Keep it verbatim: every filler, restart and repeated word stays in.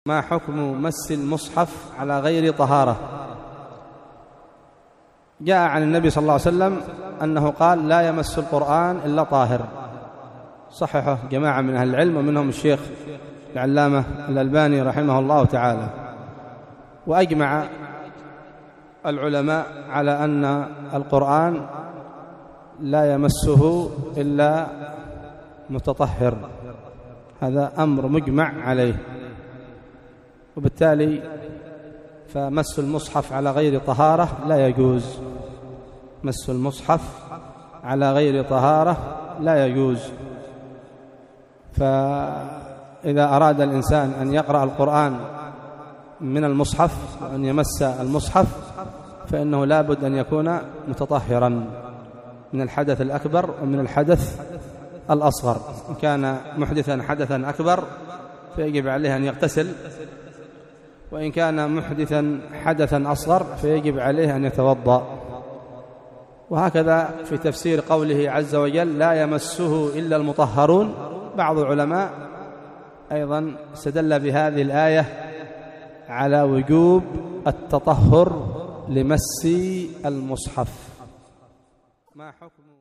ما حكم مس المصحف على غير طهارة؟ جاء عن النبي صلى الله عليه وسلم أنه قال لا يمس القرآن إلا طاهر، صححه جماعة من أهل العلم ومنهم الشيخ العلامة الألباني رحمه الله تعالى. وأجمع العلماء على أن القرآن لا يمسه إلا متطهر، هذا أمر مجمع عليه، وبالتالي فمس المصحف على غير طهارة لا يجوز. مس المصحف على غير طهارة لا يجوز. فإذا أراد الإنسان أن يقرأ القرآن من المصحف وأن يمس المصحف فإنه لا بد أن يكون متطهرا من الحدث الأكبر ومن الحدث الأصغر. إن كان محدثا حدثا أكبر فيجب عليه أن يغتسل، وإن كان محدثا حدثا أصغر فيجب عليه أن يتوضأ. وهكذا في تفسير قوله عز وجل لا يمسه إلا المطهرون، بعض العلماء أيضا استدل بهذه الآية على وجوب التطهر لمس المصحف. ما حكم